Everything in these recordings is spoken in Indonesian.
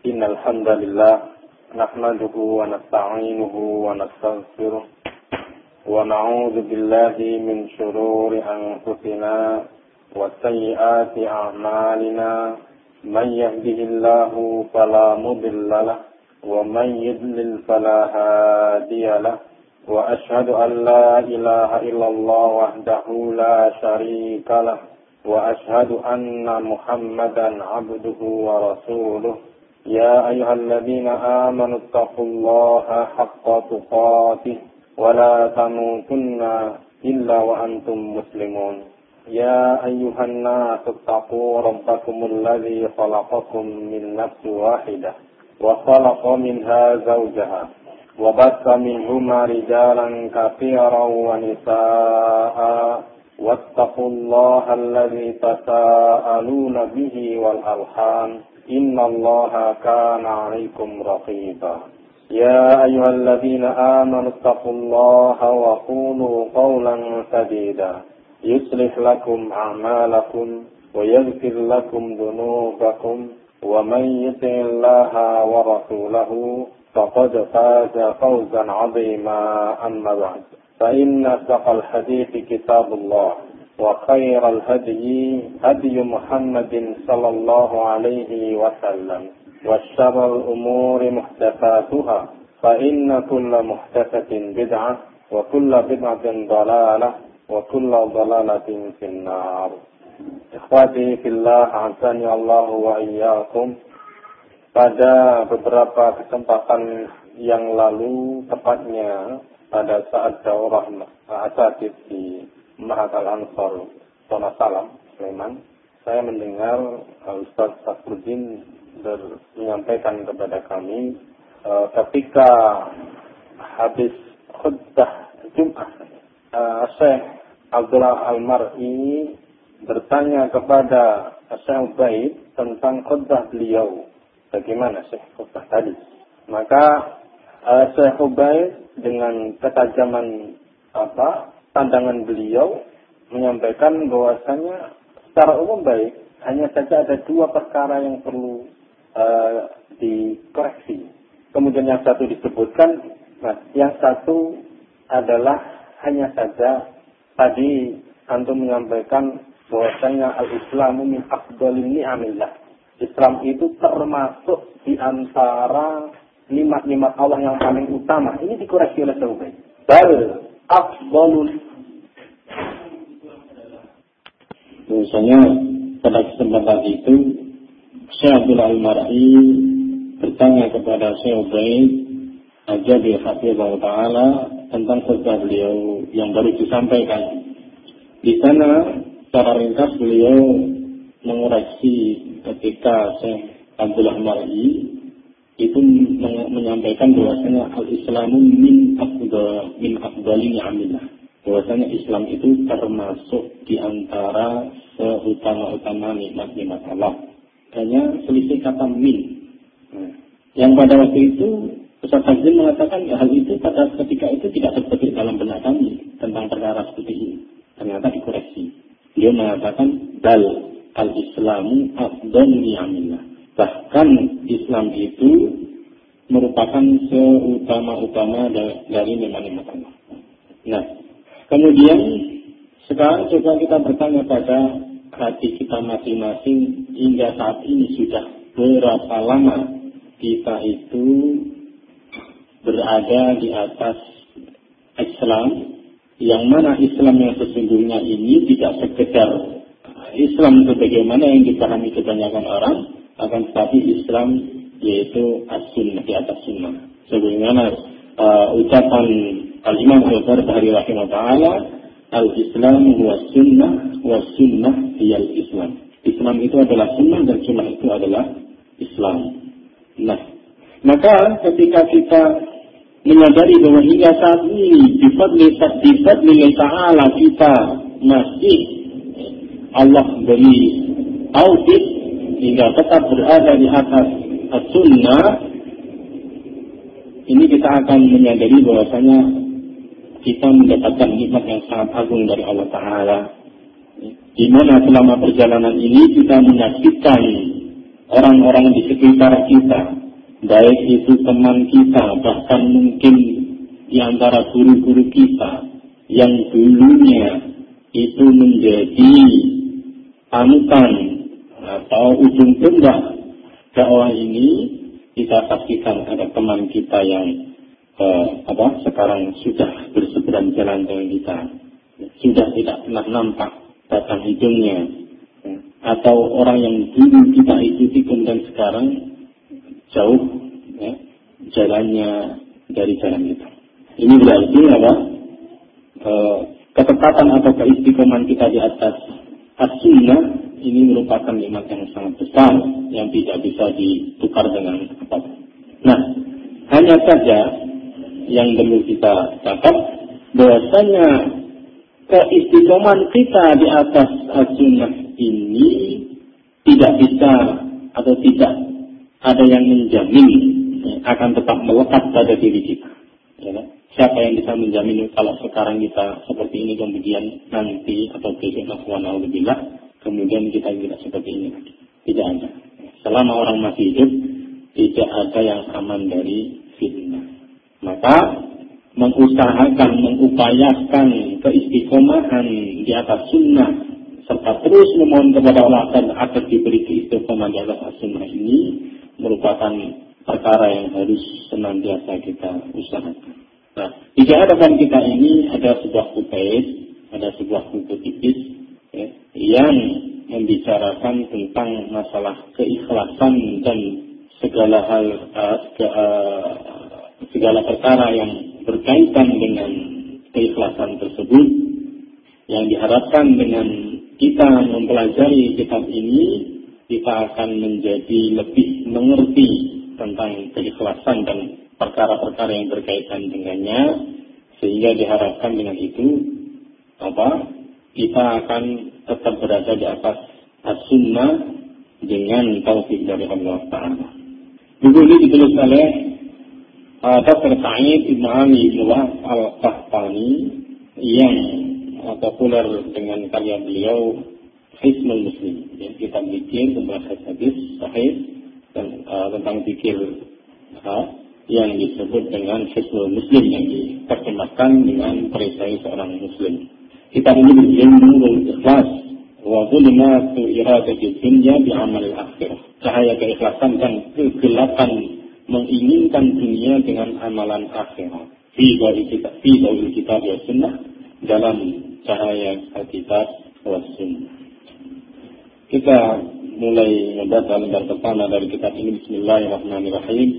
إن الحمد لله نحمده ونستعينه ونستغفره ونعوذ بالله من شرور أنفسنا وسيئات أعمالنا من يهده الله فلا مضل له ومن يضلل فلا هادي له وأشهد أن لا إله إلا الله وحده لا شريك له وأشهد أن محمدا عبده ورسوله يا أيها الذين آمنوا اتقوا الله حق تقاته ولا تموتن إلا وأنتم مسلمون يا أيها الناس اتقوا ربكم الذي خلقكم من نفس واحدة وخلق منها زوجها وبث منهما رجالا كثيرا ونساء واتقوا الله الذي تساءلون به والأرحام إن الله كان عليكم رقيبا يا أيها الذين آمنوا اتقوا الله وقولوا قولا سديدا يصلح لكم أعمالكم ويغفر لكم ذنوبكم ومن يطع الله ورسوله فقد فاز فوزا عظيما أما بعد فإن أصدق الحديث كتاب الله وخير الهدي هدي محمد صلى الله عليه وسلم وشر الأمور محدثاتها فإن كل محدثة بدعة وكل بدعة ضلالة وكل ضلالة في النار. Ikhwati fillah, azani Allah wa iyyakum. Pada beberapa kesempatan yang lalu, tepatnya pada saat daurah asatid di Ma'had Al-Ansar Zona Salam, Sleman, saya mendengar Ustaz Safruddin menyampaikan kepada kami ketika habis khutbah Jumat, Syekh Abdullah Al-Mar'i bertanya kepada Syekh Ubaid tentang khutbah beliau. Bagaimana Syekh khutbah tadi? Maka Syekh Ubaid dengan ketajaman pandangan beliau menyampaikan bahwasanya secara umum baik, hanya saja ada dua perkara yang perlu dikoreksi. Kemudian yang satu disebutkan, yang satu adalah hanya saja tadi antum menyampaikan bahwasanya al-Islamu min afdhalin ni'amillah. Islam itu termasuk di antara nikmat-nikmat Allah yang paling utama. Ini dikoreksi oleh Syekh. Bal afdhalul. Misalnya pada kesempatan itu Syekh Abdullah Al-Mar'i bertanya kepada Syekh Ubaid Al-Jabir Hafizahullah Ta'ala tentang khutbah beliau yang baru disampaikan. Di sana secara ringkas beliau mengoreksi ketika Syekh Abdullah Al-Mar'i itu menyampaikan bahwasanya al-Islamu min afdhalin ni'amillah. Bahwasanya Islam itu termasuk di antara seutama-utama nikmat-nikmat Allah. Hanya selisih kata min. Yang pada waktu itu Ustaz Fazil mengatakan hal itu pada ketika itu tidak terbetik dalam benak kami tentang perkara seperti ini. Ternyata dikoreksi. Dia mengatakan dal al-Islamu afdhalun ni'amillah. Bahkan Islam itu merupakan seutama-utama dari nikmat-nikmat Allah. Nah, kemudian sekarang coba kita bertanya pada hati kita masing-masing, hingga saat ini sudah berapa lama kita itu berada di atas Islam, yang mana Islam yang sesungguhnya ini tidak sekedar Islam sebagaimana yang dipahami kebanyakan orang, akan tetapi Islam yaitu as-sunnah, di atas sunnah. Sebagaimana ucapan Al-Imam Al-Barbahari rahimahullah ta'ala, al-Islam huwa sunnah wa sunnah hiyal Islam. Islam itu adalah sunnah dan sunnah itu adalah Islam. Nah, maka ketika kita menyadari bahwa hingga saat ini bifadlillah ta'ala kita masih Allah beri taufik hingga tetap berada di atas as-sunnah, ini kita akan menyadari bahwasanya kita mendapatkan nikmat yang sangat agung dari Allah Ta'ala. Di mana selama perjalanan ini kita menyaksikan orang-orang di sekitar kita baik itu teman kita, bahkan mungkin di antara guru-guru kita yang dulunya itu menjadi panutan atau ujung tombak dakwah ini, kita saksikan ada teman kita yang sekarang sudah berseberang jalan dengan kita, sudah tidak pernah nampak batang hidungnya, atau orang yang dulu kita ikuti kemudian sekarang jauh jalannya dari jalan kita. Ini berarti ketepatan atau keistiqomahan kita di atas as-sunnah ini merupakan nikmat yang sangat besar yang tidak bisa ditukar dengan apapun. Nah, hanya saja yang perlu kita catat bahwasanya keistiqomahan kita di atas as-sunnah ini tidak bisa atau tidak ada yang menjamin akan tetap melekat pada diri kita. Ya, siapa yang bisa menjamin kalau sekarang kita seperti ini kemudian nanti atau besok alhamdulillah kemudian kita tidak seperti ini lagi? Tidak ada. Selama orang masih hidup tidak ada yang aman dari fitnah. Maka mengusahakan, mengupayakan keistiqomahan di atas sunnah serta terus memohon kepada Allah agar diberi keistiqomahan di atas sunnah ini merupakan perkara yang harus senantiasa kita usahakan. Nah, di hadapan kita ini ada sebuah kutip, ada sebuah buku tipis yang membicarakan tentang masalah keikhlasan dan segala hal, segala perkara yang berkaitan dengan keikhlasan tersebut, yang diharapkan dengan kita mempelajari kitab ini, kita akan menjadi lebih mengerti tentang keikhlasan dan perkara-perkara yang berkaitan dengannya, sehingga diharapkan dengan itu kita akan tetap berada di atas as-sunnah dengan taufik dari Allah Ta'ala. Buku ini ditulis oleh Dr. Sa'id Ibn Ali Ibn Wahab Al-Qahtani yang populer dengan karya beliau Hisnul Muslim, yang kita bikin tentang hadis sahih dan tentang fikir yang disebut dengan Hisnul Muslim yang diterjemahkan dengan perisai seorang Muslim. Kitab ini berjudul Nurul Ikhlas wa Zulmatu Iradati Dunya bi Amal Akhirah. Cahaya keikhlasan dan kegelapan menginginkan dunia dengan amalan akhirat. Fi dawil kitab wa sunnah, dalam cahaya kitab wa sunnah. Kita mulai membaca lembar pertama dari kitab ini. Bismillahirrahmanirrahim.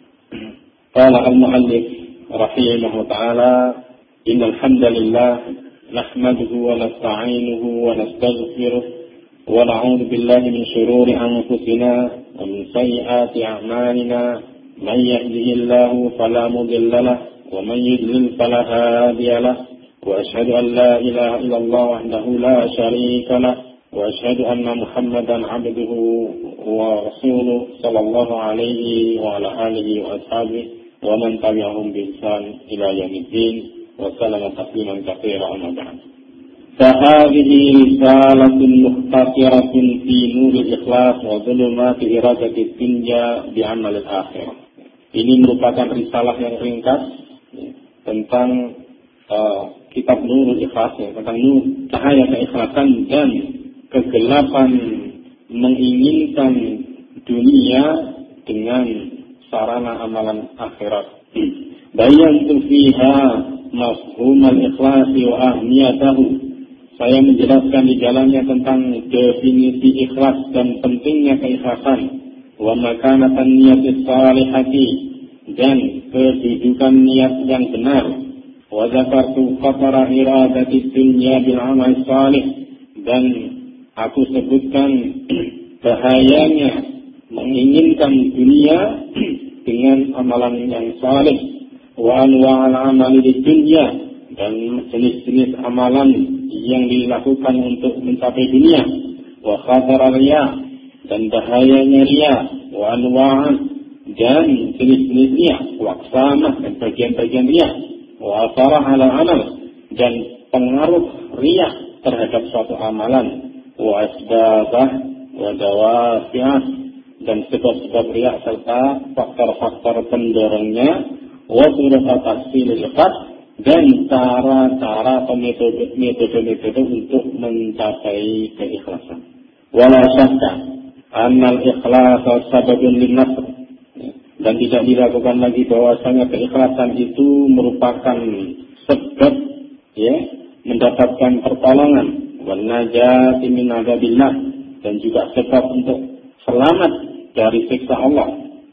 Qala al-mu'allif rahimahullah ta'ala, innal hamdalillah نحمده ونستعينه ونستغفره ونعوذ بالله من شرور أنفسنا ومن سيئات أعمالنا من يهده الله فلا مضل له ومن يضلل فلا هادي له وأشهد أن لا إله إلا الله وحده لا شريك له وأشهد أن محمدا عبده ورسوله صلى الله عليه وعلى آله وأصحابه ومن تبعهم بإحسان إلى يوم الدين وسلم تسليما كثيرا أما بعد. فهذه رسالة مختصرة في نور الإخلاص وظلمات إرادة الدنيا بعمل الآخرة. Ini merupakan risalah yang ringkas tentang kitab Nurul Ikhlas, tentang cahaya keikhlasan dan kegelapan menginginkan dunia dengan sarana amalan akhirat. Bayantu fiha mafhum al-ikhlas wa ahmiyatahu. Saya menjelaskan di dalamnya tentang definisi ikhlas dan pentingnya keikhlasan, wa makanatan niyatis salihati, dan kedudukan niat yang benar, wa zakartu khatara iradati dunya bil amal salih, dan aku sebutkan bahayanya menginginkan dunia dengan amalan yang saleh, wa anwa'al amali di dunia, dan jenis-jenis amalan yang dilakukan untuk mencapai dunia, wa khatara riya, dan bahayanya riya, wa anwa'an, dan jenis-jenis riya, wa aqsamah, dan bagian-bagian riya, wa asarah ala amal, dan pengaruh riya terhadap suatu amalan, wa asbabah wa dawafi'ah, dan sebab-sebab riya serta faktor-faktor pendorongnya, wa turuqa tahsilil ikhlas, dan cara-cara atau metode-metode untuk mencapai keikhlasan. Wala syakka annal ikhlasa sababun lin-nasr, dan tidak diragukan lagi bahwasanya keikhlasan itu merupakan sebab mendapatkan pertolongan, wan najati min adzabillah, dan juga sebab untuk selamat dari siksa Allah,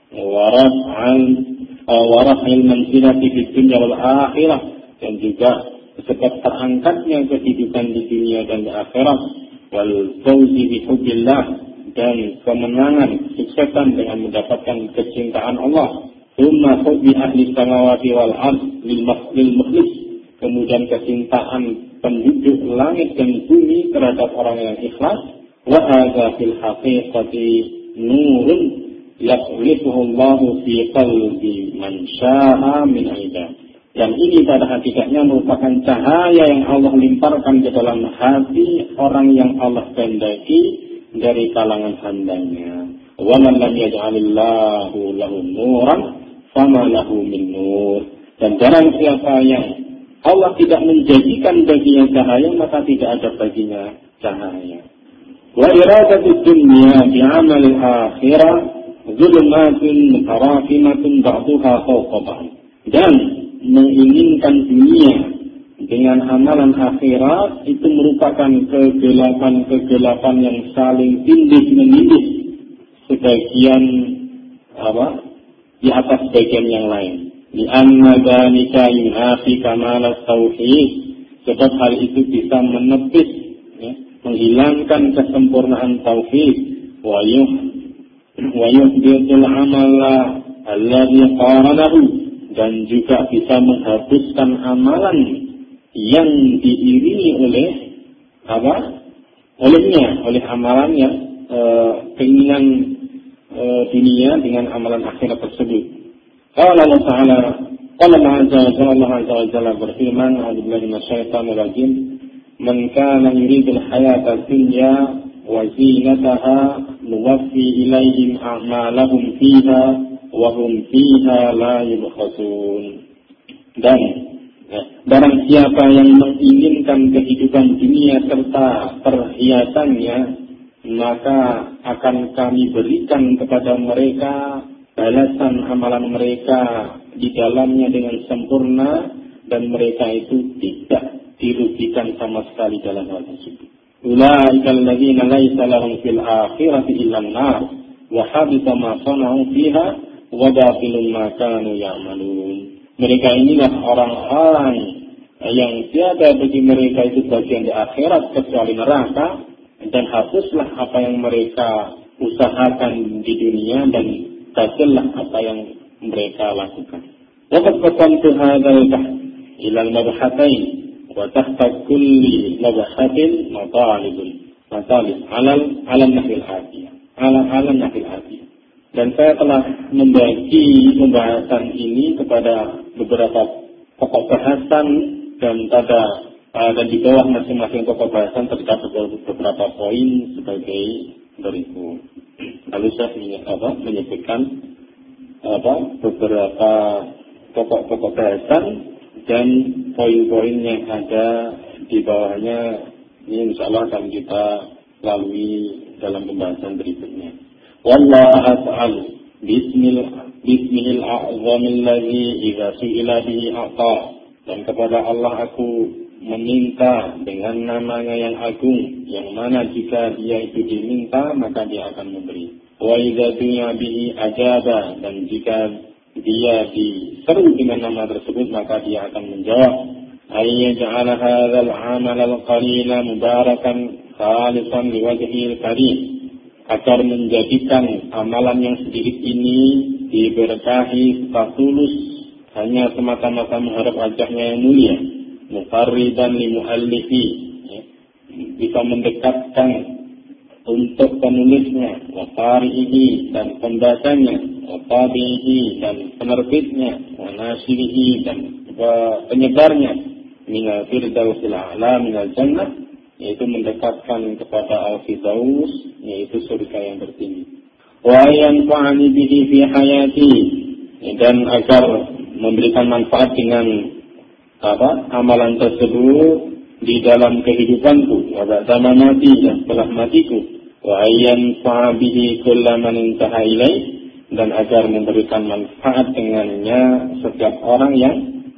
waraf'il manzilati fid dunya wal akhirah, dan juga sebab terangkatnya kehidupan di dunia dan di akhirat, wal fawzi bi hubbillah, dan kemenangan kesuksesan dengan mendapatkan kecintaan Allah. Tsumma hubbi ahli samawati wal ard lil mukhlis, kemudian kecintaan penduduk langit dan bumi terhadap orang yang ikhlas. Wa hadza fil haqiqati nurun yaqlifuhu Allahu fi qalbi man syaa'a min 'ibadihi. Dan ini pada hakikatnya merupakan cahaya yang Allah limparkan ke dalam hati orang yang Allah kehendaki dari kalangan hambanya. Wa man lam yaj'alillahu lahu nuran fama lahu min nur. Dan barang siapa yang Allah tidak menjadikan baginya cahaya, maka tidak ada baginya cahaya. Wa iradatud dunya bi'amalil akhirah zulumatun mutarakimatun ba'duha fawqa ba'd. Dan menginginkan dunia dengan amalan akhirat itu merupakan kegelapan-kegelapan yang saling tindih-menindih, sebagian di atas bagian yang lain. Li anna dzalika yunafi kamal tauhid, sebab hal itu bisa menepis, menghilangkan kesempurnaan tauhid, wa yuhbitul amala alladhi qaranahu, dan juga bisa menghapuskan amalan yang diiringi oleh amalannya, keinginan dunia dengan amalan akhirat tersebut. Allah Azza wa Jalla berfirman, a'udzubillahi minasyaitonir rajim, man kana yuridul hayata dunya wa zinataha nuwaffi ilaihim a'malahum fiha wa hum fiha la yubkhasun. Dan barang siapa yang menginginkan kehidupan dunia serta perhiasannya, maka akan kami berikan kepada mereka balasan amalan mereka di dalamnya dengan sempurna, dan mereka itu tidak dirugikan sama sekali dalam hal tersebut. Ulaika alladzina laisa lahum fil akhirati illa an-nar wa habita ma sana'u fiha wa batilun ma kanu ya'malun. Mereka inilah orang-orang yang tiada bagi mereka itu bagian di akhirat kecuali neraka, dan hapuslah apa yang mereka usahakan di dunia, dan batallah apa yang mereka lakukan. Waqad qasamtu hadzal bahth ila al-mabhatain wa tahta kulli mabhatin matalib ala nahil atiyah. Dan saya telah membagi pembahasan ini kepada beberapa pokok bahasan, dan di bawah masing-masing pokok bahasan terdapat beberapa poin sebagai berikut. Lalu saya menyebutkan beberapa pokok-pokok bahasan dan poin-poin yang ada di bawahnya. Ini insyaallah akan kita lalui dalam pembahasan berikutnya. Wallahu a'lam. Bismillahil a'zamil ladzi idza su'ila bihi a'ta. Dan kepada Allah aku meminta dengan namanya yang agung, yang mana jika dia itu diminta maka dia akan memberi. Wa idza dunya bihi ajaba, dan jika dia diseru dengan nama tersebut maka dia akan menjawab. Ayyaj'ala hadzal 'amal al-qalila mubarakan khalisan liwajhil karim, agar menjadikan amalan yang sedikit ini diberkahi serta tulus hanya semata-mata mengharap wajahnya yang mulia. Muqarriban li muallifi, bisa mendekatkan untuk penulisnya, wa qari'ihi, dan pembacanya, wa tabi'ihi, dan penerbitnya, wa nasirihi, dan penyebarnya, minal firdausil a'la minal jannah, yaitu mendekatkan kepada al-firdaus, yaitu surga yang tertinggi. wa yanfa'ani bihi fi hayati, dan agar memberikan manfaat dengan amalan tersebut di dalam kehidupanku, wa ba'da mamati, dan setelah matiku, wa yanfa'a bihi kullu man intaha ilaih, dan agar memberikan manfaat dengannya setiap orang yang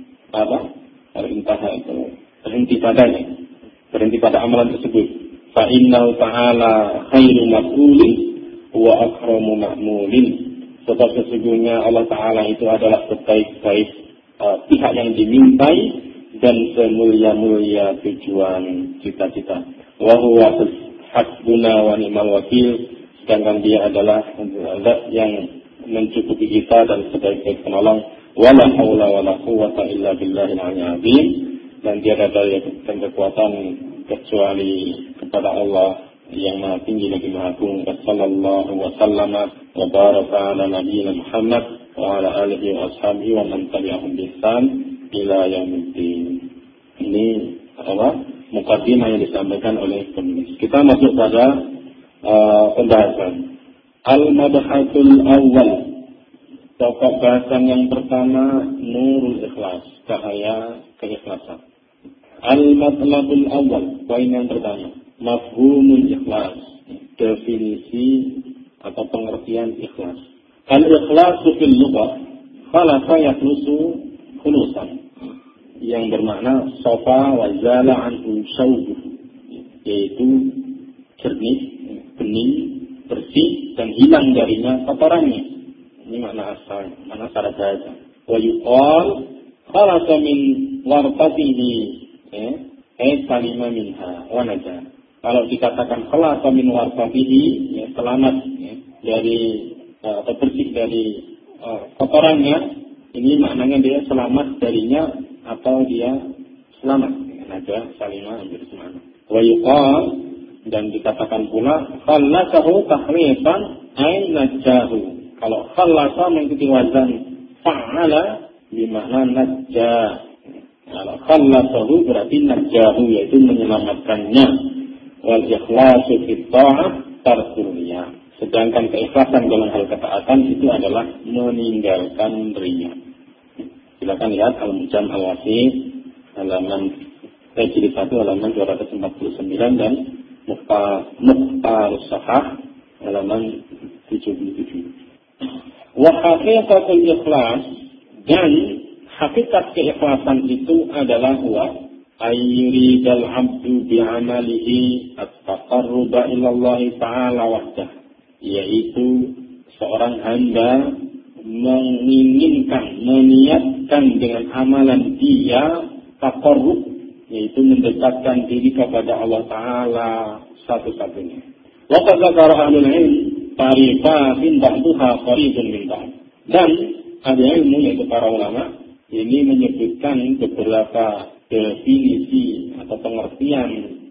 intaha itu berhenti pada amalan tersebut. Fa innahu ta'ala khairu mas'ulin wa akramu ma'mulin, sebab sesungguhnya Allah Ta'ala itu adalah sebaik-baik pihak yang dimintai dan semulia-mulia tujuan cita-cita. Wa huwa hasbuna wa ni'mal wakil, sedangkan dia adalah zat yang mencukupi kita dan sebaik-baik penolong. Wala haula wala quwwata illa billahil aliyyil azim, dan tiada daya dan kekuatan kecuali kepada Allah yang Maha Tinggi lagi Maha Agung. Sallallahu wa sallama wa baraka ala nabiyyina Muhammad wa ala alihi wa ashabihi wa man tabi'ahum bi ihsan ila yaumiddin. Ini mukaddimah yang disampaikan oleh penulis. Kita masuk pada pembahasan. Al-Mabhasul Awal. Pokok bahasan yang pertama, Nurul Ikhlas, cahaya keikhlasan. Al-Matlabul Awal, poin yang pertama, Mafhumul Ikhlas, definisi atau pengertian ikhlas. Al-Ikhlasu fil lughah, khalaqa yakhlusu khulusan, yang bermakna safa wa zala anhu syaubuh, yaitu jernih, bening, bersih, dan hilang darinya kotorannya. Ini makna asal, makna secara bahasa. Wa yuqal khalaqa min warqatihi salima minha wa naja. Kalau dikatakan khalaqa min warqatihi, selamat dari atau bersih dari kotorannya, ini maknanya dia selamat darinya atau dia selamat. Naja salima ambil semana. Wa yuqal, dan dikatakan pula khallasahu tahrifan ay najahu. Kalau khallasa mengikuti wazan fa'ala bermakna najah. Kalau khallasahu berarti najahu, yaitu menyelamatkannya. Wal ikhlasu fit ta'ah tarkul riya. Sedangkan keikhlasan dalam hal ketaatan itu adalah meninggalkan riya. Silakan lihat Al-Mujam Al-Wasit halaman jilid 1 halaman 249 dan Mukhtar Sahah halaman 77. Wa haqiqatul ikhlas, dan hakikat keikhlasan itu adalah huwa ayyuridal abdu bi'amalihi at-taqarruba ilallah ta'ala wahdah, yaitu seorang hamba menginginkan, meniatkan dengan amalan dia taqarrub, yaitu mendekatkan diri kepada Allah Ta'ala satu-satunya. Wa qad zakara ahlul ilm ta'rifatin ba'duha qaribun min ba'd. Dan ahli ilmu, yaitu para ulama, ini menyebutkan beberapa definisi atau pengertian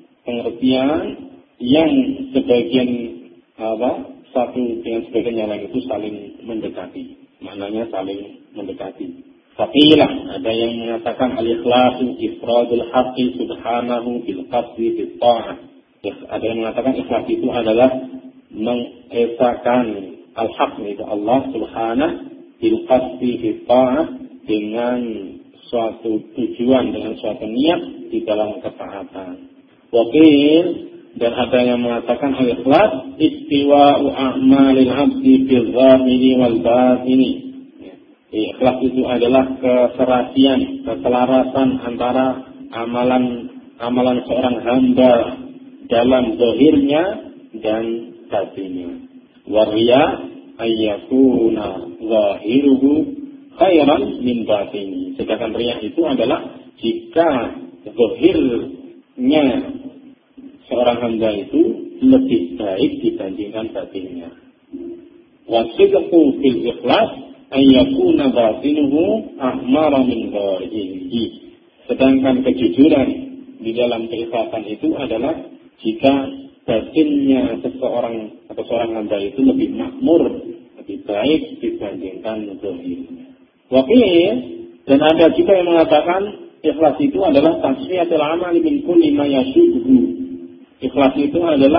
yang sebagian satu dengan sebagian yang lain itu saling mendekati. Maknanya saling mendekati. Faqilah, ada yang mengatakan al-ikhlasu ifradul haqqi subhanahu bil qasdi bit ta'ah. Ada yang mengatakan ikhlas itu adalah mengesahkan al-haq, yaitu Allah subhanahu bil qasdi bit ta'ah, dengan suatu tujuan, dengan suatu niat di dalam ketaatan. Waqil, dan ada yang mengatakan al-ikhlas istiwa'u a'malil 'abdi fil zahiri wal batini. Ikhlas itu adalah keserasian, keselarasan antara amalan seorang hamba dalam zahirnya dan batinnya. Wa riya ayyakuna zahiruhu khairan min batini. Sedangkan riya itu adalah jika zahirnya seorang hamba itu lebih baik dibandingkan batinnya. Wasidqu fil ikhlas ayyakuna batinuhu ahmara min zahirihi. Sedangkan kejujuran di dalam keikhlasan itu adalah jika batinnya seseorang atau seorang hamba itu lebih makmur, lebih baik dibandingkan zahirnya. Waqil, dan ada juga yang mengatakan ikhlas itu adalah tasfiyatul amali min kulli ma yashubuhu. Ikhlas itu adalah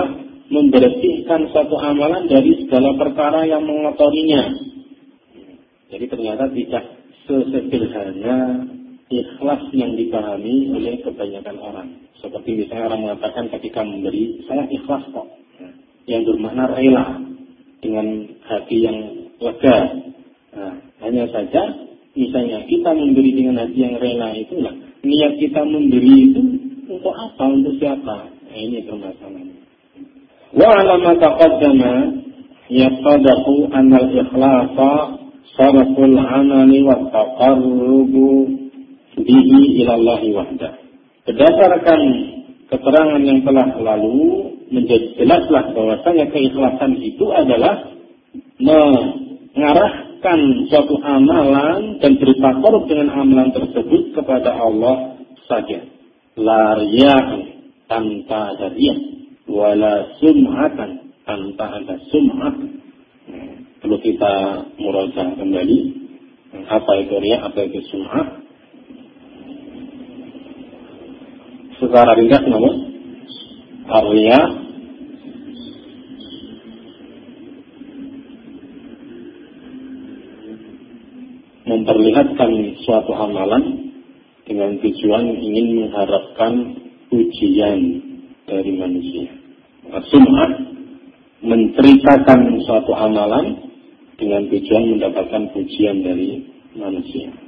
membersihkan suatu amalan dari segala perkara yang mengotorinya. Jadi ternyata tidak sesederhana ikhlas yang dipahami oleh kebanyakan orang. Seperti misalnya orang mengatakan ketika memberi, saya ikhlas kok. Yang bermakna rela, dengan hati yang lega. Nah, hanya saja, misalnya kita memberi dengan hati yang rela itulah, niat kita memberi itu untuk apa, untuk siapa? Nah, ini permasalahannya. Wa alama taqaddama yaqadahu anal ikhlasa sarful amali wa taqarrubu bihi ilallahi wahdah. Berdasarkan keterangan yang telah lalu, menjadi jelaslah bahwasanya keikhlasan itu adalah mengarahkan suatu amalan dan bertakarub dengan amalan tersebut kepada Allah saja. La riya'an, tanpa ada riya', wala sum'atan, tanpa ada sum'ah. Perlu kita murajaah kembali apa itu riya', apa itu sum'ah. Secara ringkas namun ar-riya memperlihatkan suatu amalan dengan tujuan ingin mengharapkan pujian dari manusia. Sum'ah menceritakan suatu amalan dengan tujuan mendapatkan pujian dari manusia.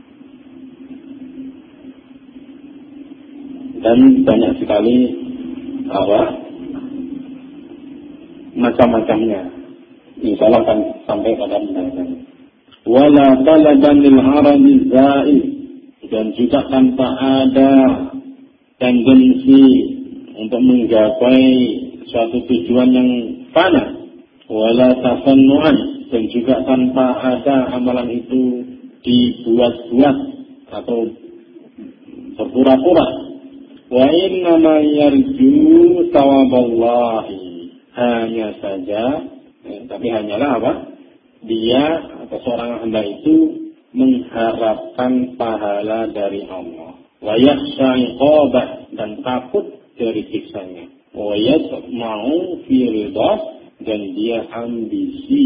Dan banyak sekali macam-macamnya. Insya Allah akan sampai pada pembahasannya. Wala talaban lil harami zail, dan juga tanpa ada tendensi untuk menggapai suatu tujuan yang fana. Wala tasannu'an, dan juga tanpa ada amalan itu dibuat-buat atau berpura-pura. Wa innama yarju thawaballahi, hanya saja, tapi hanyalah apa? Dia atau seorang hamba itu mengharapkan pahala dari Allah. Wa yakhsha iqabah, dan takut dari siksanya. Wa yatma'u fi ridha, dan dia ambisi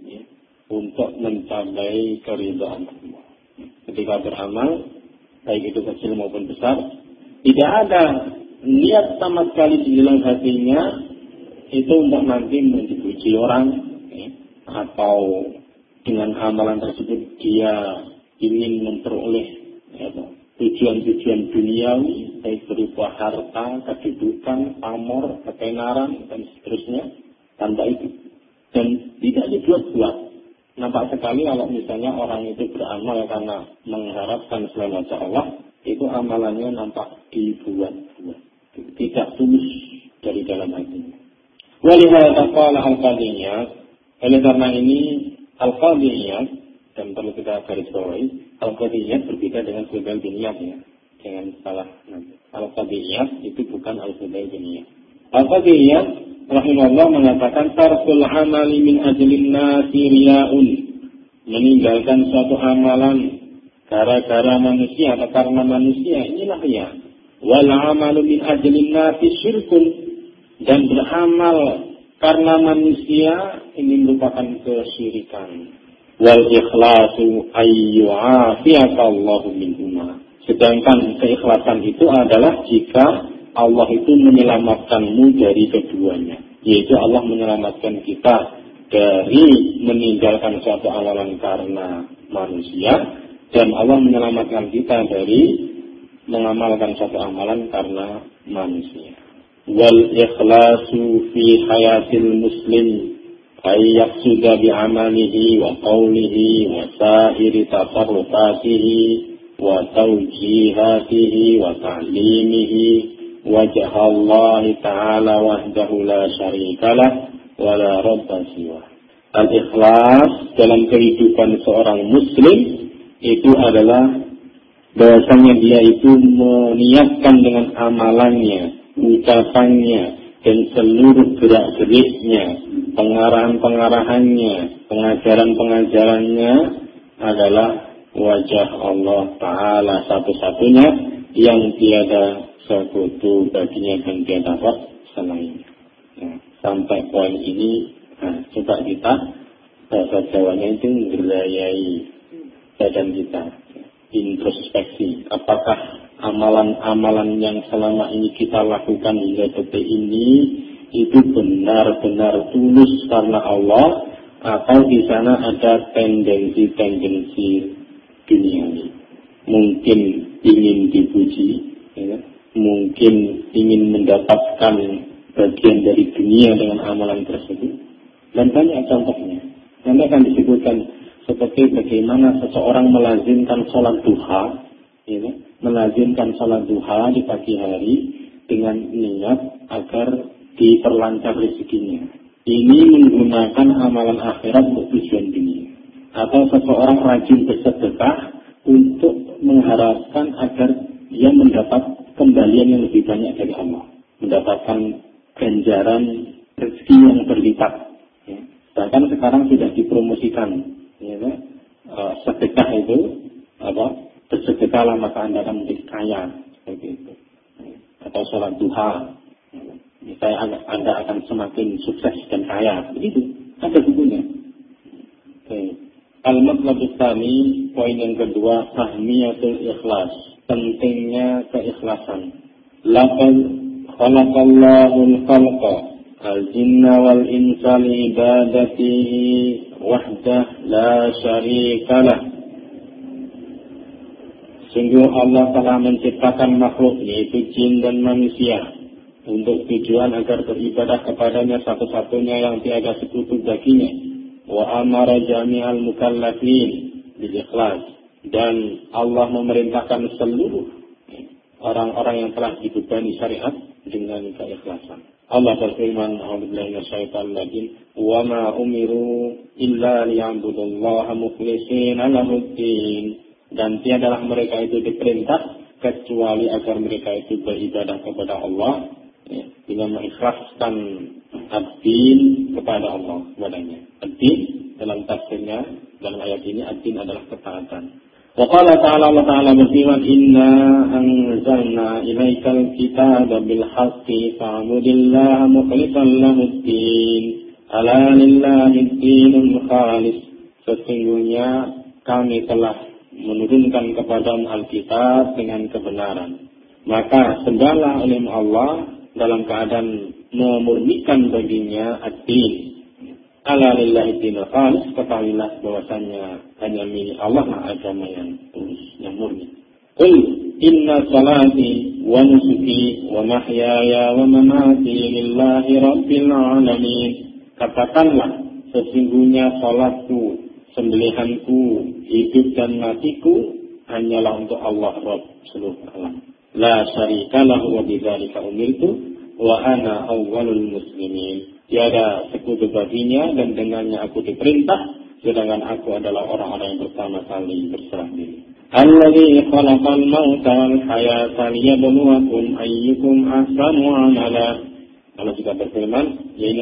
untuk mencapai keridhaan Allah. Ketika beramal, baik itu kecil maupun besar, tidak ada niat sama sekali di dalam hatinya itu untuk nanti dipuji orang, atau dengan amalan tersebut dia ingin memperoleh tujuan-tujuan duniawi, baik berupa harta, kedudukan, pamor, ketenaran, dan seterusnya. Tanpa itu, dan tidak dibuat-buat. Nampak sekali kalau misalnya orang itu beramal karena mengharapkan selain wajah Allah, itu amalannya nampak dibuat-buat, tidak tulus dari dalam hatinya. Walihada qala al-qadiyah, oleh karena ini al-qadiyah, dan perlu kita garis bawahi, al-qadiyah berbeda dengan al-fudal bin Iyad, ya, jangan salah nanti. Al-qadiyah itu bukan al-fudal bin Iyad. Al-qadiyah rahimahullah mengatakan tarkul amali min ajlin nasi riya'un, meninggalkan suatu amalan gara-gara manusia atau karena manusia, inilah riya. Wal amalu min ajlin nasi syirkun, dan beramal karena manusia ini merupakan kesyirikan. Wal ikhlasu ayyu'afiyallahu minhuma, sedangkan keikhlasan itu adalah jika Allah itu menyelamatkanmu dari keduanya, yaitu Allah menyelamatkan kita dari meninggalkan suatu amalan karena manusia, dan Allah menyelamatkan kita dari mengamalkan suatu amalan karena manusia. Wal ikhlasu fi hayatil muslim ay yaqsuda bi amalihi wa qawlihi wa sa'iri tasarrufatihi wa tawjihatihi wa ta'limihi wajah Allah Ta'ala wahdahu la syarikalah wa la rabba siwa. Al-ikhlas dalam kehidupan seorang muslim itu adalah bahwasanya dia itu meniatkan dengan amalannya, ucapannya, dan seluruh gerak-geriknya, pengarahan-pengarahannya, pengajaran-pengajarannya adalah wajah Allah Ta'ala satu-satunya yang tiada sekutu baginya dan tiada selainnya. Nah, sampai poin ini, coba kita bahasa Jawanya itu ngerayai badan kita, introspeksi. Apakah amalan-amalan yang selama ini kita lakukan hingga detik ini itu benar-benar tulus karena Allah, atau di sana ada tendensi-tendensi duniawi. Mungkin ingin dipuji, ya, mungkin ingin mendapatkan bagian dari dunia dengan amalan tersebut, dan banyak contohnya. Nanti akan disebutkan seperti bagaimana seseorang melazimkan sholat duha, ya, melazimkan sholat duha di pagi hari dengan niat agar diperlancar rezekinya. Ini menggunakan amalan akhirat untuk tujuan dunia. Atau seseorang rajin bersedekah untuk mengharapkan agar dia mendapat kembalian yang lebih banyak dari Allah, mendapatkan ganjaran rezeki yang berlipat. Ya. Bahkan sekarang sudah dipromosikan, ya, sedekah itu bersedekahlah maka Anda akan menjadi kaya, seperti itu. Atau sholat duha, Anda akan semakin sukses dan kaya. Begitu, ada bukunya. Al-Matlab Tsani, poin yang kedua, tahmiyatul ikhlas, pentingnya keikhlasan. Laqad khalaqallahul khalqa al-jinna wal insa li ibadatihi wahdah la syarikalah. Sungguh Allah telah menciptakan makhluk, yaitu jin dan manusia, untuk tujuan agar beribadah kepadanya satu-satunya yang tiada sekutu baginya. Wa amara jami'al mukallafin bil ikhlas, dan Allah memerintahkan seluruh orang-orang yang telah dibebani syariat dengan keikhlasan. Allah berfirman, a'udzubillahi minasyaitonir rajim, wa ma umiru illa liya'budullaha mukhlishina lahuddin, dan tiadalah mereka itu diperintah kecuali agar mereka itu beribadah kepada Allah, ya, dengan mengikhlaskan ad-din kepada Allah kepadanya. Ad-din dalam tafsirnya dalam ayat ini, ad-din adalah ketaatan. Wa qala ta'ala, Allah Ta'ala berfirman, inna anzalna ilaikal kitaba bil haqqi fa'budillaha mukhlishan lahud-din ala lillahi ad-dinul khalis. Sesungguhnya kami telah menurunkan kepadamu Alkitab dengan kebenaran, maka sembahlah oleh Allah dalam keadaan memurnikan baginya ad-din. Ala lillahi ad-dinul khalis, ketahuilah bahwasanya hanya milik Allah lah agama yang tulus, yang murni. Qul inna salati wa nusuki wa mahyaya wa mamati lillahi rabbil alamin. Katakanlah, sesungguhnya salatku, sembelihanku, hidup dan matiku hanyalah untuk Allah Rabb seluruh alam. La syarika lahu wa bidzalika umirtu wa ana awwalul muslimin. Tiada sekutu baginya dan dengannya aku diperintah, sedangkan aku adalah orang-orang yang pertama kali berserah diri. Alladzi khalaqal mauta wal hayata liyabluwakum ayyukum ahsanu amala. Allah juga berfirman, yaitu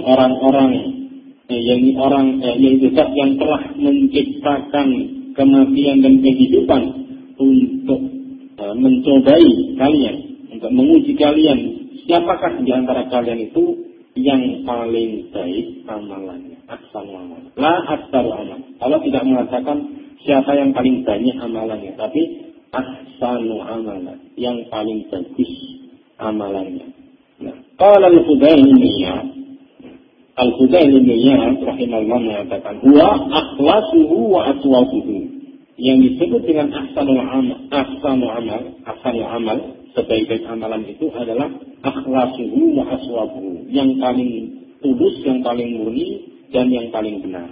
zat yang telah menciptakan kematian dan kehidupan untuk mencobai kalian, untuk menguji kalian, siapakah di antara kalian itu yang paling baik amalannya, ahsanu amal. La aksaru amal. Allah tidak mengatakan siapa yang paling banyak amalannya, tapi ahsanu amalan, yang paling bagus amalannya. Nah, qala Al-Hudailiyah rahimahullah mengatakan, huwa akhlasuhu wa aswabuhu. Yang disebut dengan ahsanul amal, sebaik-baik amalan itu adalah akhlasuhu wa aswabuhu, yang paling tulus, yang paling murni, dan yang paling benar.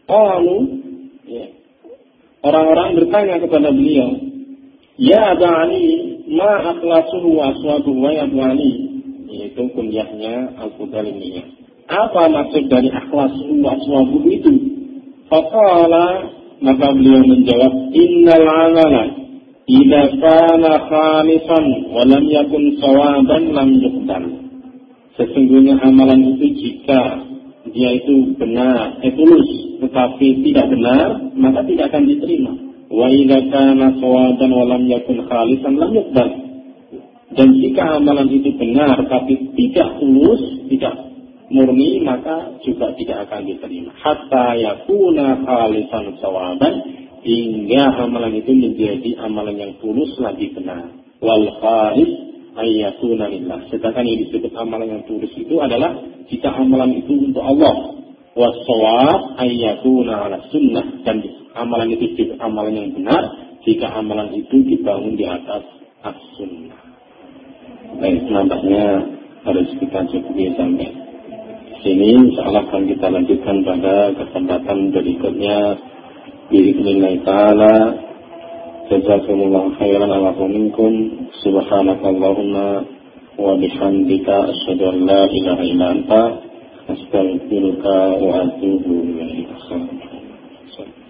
Orang-orang bertanya kepada beliau, ya Aba Ali, ma akhlasuhu wa aswabuhu wa ya Abu Ali, yaitu kunyahnya Al-Hudailiyah. Apa maksud dari akhlasuhu wa aswabuhu itu? Faqala, maka beliau menjawab, innal amala idza kana khalisan wa lam yakun sawaban lam yuqbal. Sesungguhnya amalan itu jika dia itu benar, tulus, tetapi tidak benar, maka tidak akan diterima. Wa idza kana sawaban wa lam yakun khalisan lam yuqbal. Dan jika amalan itu benar tapi tidak tulus, tidak murni, maka juga tidak akan diterima. Hatta yakuna khalisan sawaban, hingga amalan itu menjadi amalan yang tulus lagi benar. Wal khalis ayyakuna lillah. Sedangkan yang disebut amalan yang tulus itu adalah jika amalan itu untuk Allah. Was-shawab ayyakuna ala sunnah, dan amalan itu disebut amalan yang benar jika amalan itu dibangun di atas as-sunnah. Baik, nampaknya harus kita cukupi sampai sini. Insyaallah akan kita lanjutkan pada kesempatan berikutnya. Bi'idznillah ta'ala. Jazakumullahu khairan wa minkum. Subhanakallahumma wa bihamdika asyhadu an la ilaha illa anta astaghfiruka wa atubu ilaik.